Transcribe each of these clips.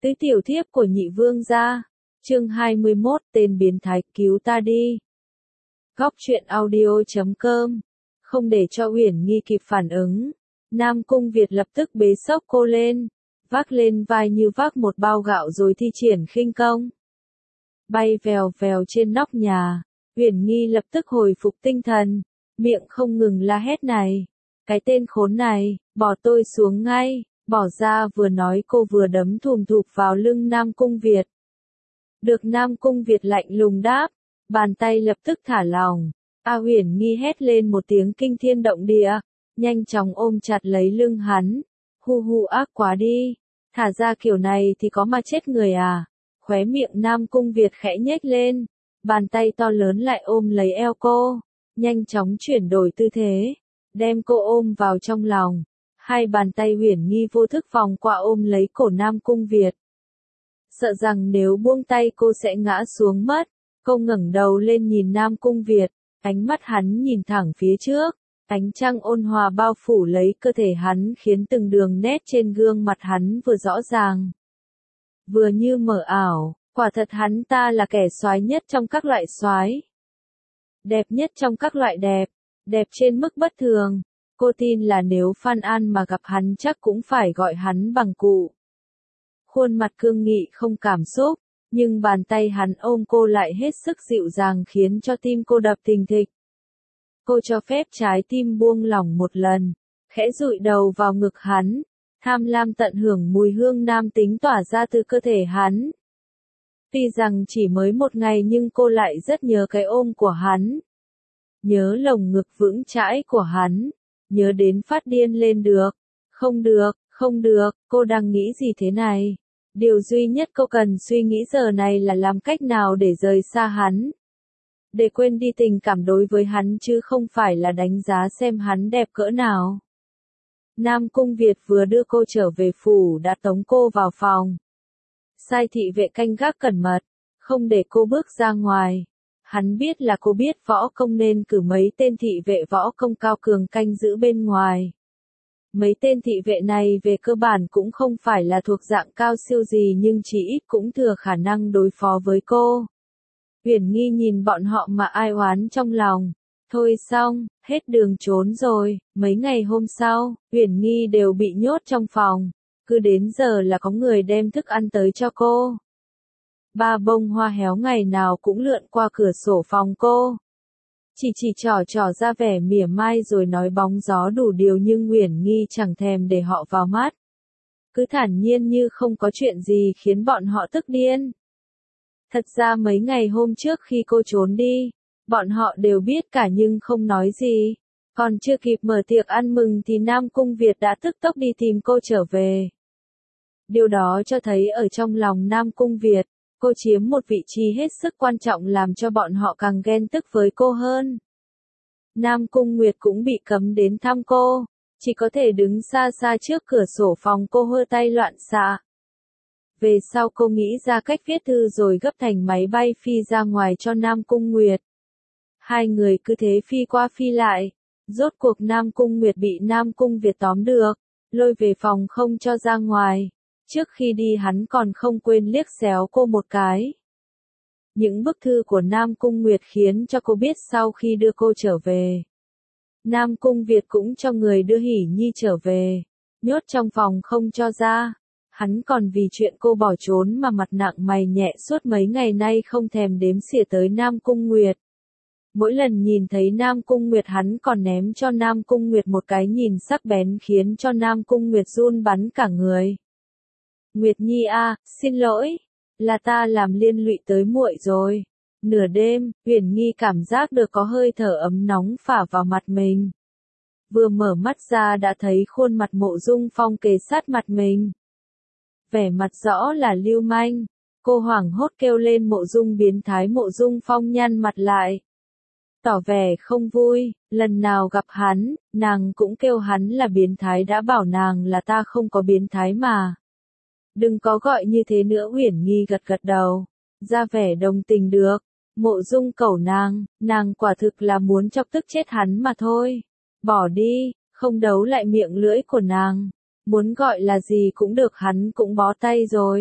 Tứ tiểu thiếp của nhị vương gia. Chương 21, tên biến thái, cứu ta đi. Góc truyện audio.com. Không để cho Uyển Nghi kịp phản ứng, Nam Cung Việt lập tức bế xốc cô lên, vác lên vai như vác một bao gạo rồi thi triển khinh công. Bay vèo vèo trên nóc nhà, Uyển Nghi lập tức hồi phục tinh thần, miệng không ngừng la hét này. Cái tên khốn này, bỏ tôi xuống ngay, bỏ ra, vừa nói cô vừa đấm thùm thụp vào lưng Nam Cung Việt. Được Nam Cung Việt lạnh lùng đáp, bàn tay lập tức thả lỏng. Uyển Nghi hét lên một tiếng kinh thiên động địa, nhanh chóng ôm chặt lấy lưng hắn. Hu ác quá đi, thả ra kiểu này thì có mà chết người à. Khóe miệng Nam Cung Việt khẽ nhếch lên, bàn tay to lớn lại ôm lấy eo cô, nhanh chóng chuyển đổi tư thế, đem cô ôm vào trong lòng. Hai bàn tay Uyển Nghi vô thức vòng qua ôm lấy cổ Nam Cung Việt. Sợ rằng nếu buông tay cô sẽ ngã xuống mất, cô ngẩng đầu lên nhìn Nam Cung Việt, ánh mắt hắn nhìn thẳng phía trước, ánh trăng ôn hòa bao phủ lấy cơ thể hắn khiến từng đường nét trên gương mặt hắn vừa rõ ràng, vừa như mờ ảo. Quả thật hắn ta là kẻ soái nhất trong các loại soái, đẹp nhất trong các loại đẹp, đẹp trên mức bất thường. Cô tin là nếu Phan An mà gặp hắn chắc cũng phải gọi hắn bằng cụ. Khuôn mặt cương nghị không cảm xúc, nhưng bàn tay hắn ôm cô lại hết sức dịu dàng khiến cho tim cô đập thình thịch. Cô cho phép trái tim buông lỏng một lần, khẽ dụi đầu vào ngực hắn, tham lam tận hưởng mùi hương nam tính tỏa ra từ cơ thể hắn. Tuy rằng chỉ mới một ngày nhưng cô lại rất nhớ cái ôm của hắn. Nhớ lồng ngực vững chãi của hắn, nhớ đến phát điên lên được. Không được, cô đang nghĩ gì thế này? Điều duy nhất cô cần suy nghĩ giờ này là làm cách nào để rời xa hắn. Để quên đi tình cảm đối với hắn chứ không phải là đánh giá xem hắn đẹp cỡ nào. Nam Cung Việt vừa đưa cô trở về phủ đã tống cô vào phòng. Sai thị vệ canh gác cẩn mật, không để cô bước ra ngoài. Hắn biết là cô biết võ công nên cử mấy tên thị vệ võ công cao cường canh giữ bên ngoài. Mấy tên thị vệ này về cơ bản cũng không phải là thuộc dạng cao siêu gì nhưng chỉ ít cũng thừa khả năng đối phó với cô. Uyển Nghi nhìn bọn họ mà ai oán trong lòng. Thôi xong, hết đường trốn rồi. Mấy ngày hôm sau, Uyển Nghi đều bị nhốt trong phòng. Cứ đến giờ là có người đem thức ăn tới cho cô. 3 bông hoa héo ngày nào cũng lượn qua cửa sổ phòng cô. Chỉ trỏ ra vẻ mỉa mai rồi nói bóng gió đủ điều nhưng Uyển Nghi chẳng thèm để họ vào mắt. Cứ thản nhiên như không có chuyện gì khiến bọn họ tức điên. Thật ra mấy ngày hôm trước khi cô trốn đi, bọn họ đều biết cả nhưng không nói gì. Còn chưa kịp mở tiệc ăn mừng thì Nam Cung Việt đã tức tốc đi tìm cô trở về. Điều đó cho thấy ở trong lòng Nam Cung Việt, cô chiếm một vị trí hết sức quan trọng làm cho bọn họ càng ghen tức với cô hơn. Nam Cung Nguyệt cũng bị cấm đến thăm cô, chỉ có thể đứng xa xa trước cửa sổ phòng cô hơ tay loạn xạ. Về sau cô nghĩ ra cách viết thư rồi gấp thành máy bay phi ra ngoài cho Nam Cung Nguyệt. Hai người cứ thế phi qua phi lại, rốt cuộc Nam Cung Nguyệt bị Nam Cung Việt tóm được, lôi về phòng không cho ra ngoài. Trước khi đi hắn còn không quên liếc xéo cô một cái. Những bức thư của Nam Cung Nguyệt khiến cho cô biết sau khi đưa cô trở về, Nam Cung Việt cũng cho người đưa Hỷ Nhi trở về, nhốt trong phòng không cho ra. Hắn còn vì chuyện cô bỏ trốn mà mặt nặng mày nhẹ suốt mấy ngày nay không thèm đếm xỉa tới Nam Cung Nguyệt. Mỗi lần nhìn thấy Nam Cung Nguyệt hắn còn ném cho Nam Cung Nguyệt một cái nhìn sắc bén khiến cho Nam Cung Nguyệt run bắn cả người. Nguyệt Nhi xin lỗi, là ta làm liên lụy tới muội rồi. Nửa đêm, Uyển Nghi cảm giác được có hơi thở ấm nóng phả vào mặt mình. Vừa mở mắt ra đã thấy khuôn mặt Mộ Dung Phong kề sát mặt mình. Vẻ mặt rõ là lưu manh, cô hoảng hốt kêu lên Mộ Dung biến thái. Mộ Dung Phong nhăn mặt lại, tỏ vẻ không vui. Lần nào gặp hắn, nàng cũng kêu hắn là biến thái, đã bảo nàng là ta không có biến thái mà. Đừng có gọi như thế nữa. Uyển Nghi gật gật đầu, ra vẻ đồng tình được. Mộ Dung cẩu nàng quả thực là muốn chọc tức chết hắn mà thôi. Bỏ đi, không đấu lại miệng lưỡi của nàng. Muốn gọi là gì cũng được, hắn cũng bó tay rồi.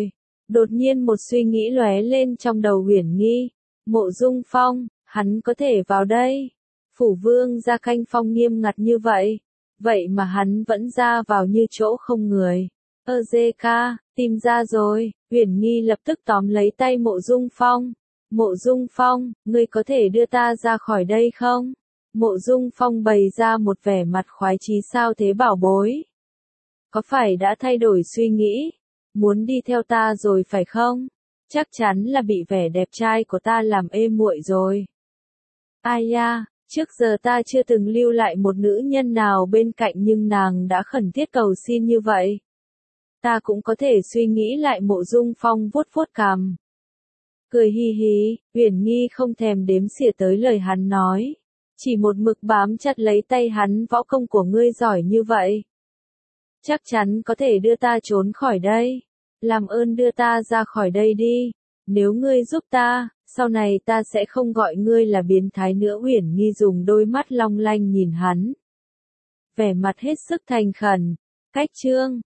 Đột nhiên một suy nghĩ lóe lên trong đầu Uyển Nghi. Mộ Dung Phong, hắn có thể vào đây. Phủ Vương gia canh phong nghiêm ngặt như vậy. Vậy mà hắn vẫn ra vào như chỗ không người. Ca, tìm ra rồi. Uyển Nghi lập tức tóm lấy tay Mộ Dung Phong. Mộ Dung Phong, ngươi có thể đưa ta ra khỏi đây không? Mộ Dung Phong bày ra một vẻ mặt khoái chí. Sao thế bảo bối? Có phải đã thay đổi suy nghĩ? Muốn đi theo ta rồi phải không? Chắc chắn là bị vẻ đẹp trai của ta làm ê muội rồi. Ai da, trước giờ ta chưa từng lưu lại một nữ nhân nào bên cạnh nhưng nàng đã khẩn thiết cầu xin như vậy. Ta cũng có thể suy nghĩ lại. Mộ Dung Phong vuốt vuốt cằm. Cười hi hi, Uyển Nghi không thèm đếm xỉa tới lời hắn nói. Chỉ một mực bám chặt lấy tay hắn. Võ công của ngươi giỏi như vậy. Chắc chắn có thể đưa ta trốn khỏi đây. Làm ơn đưa ta ra khỏi đây đi. Nếu ngươi giúp ta, sau này ta sẽ không gọi ngươi là biến thái nữa. Uyển Nghi dùng đôi mắt long lanh nhìn hắn. Vẻ mặt hết sức thành khẩn. Cách chương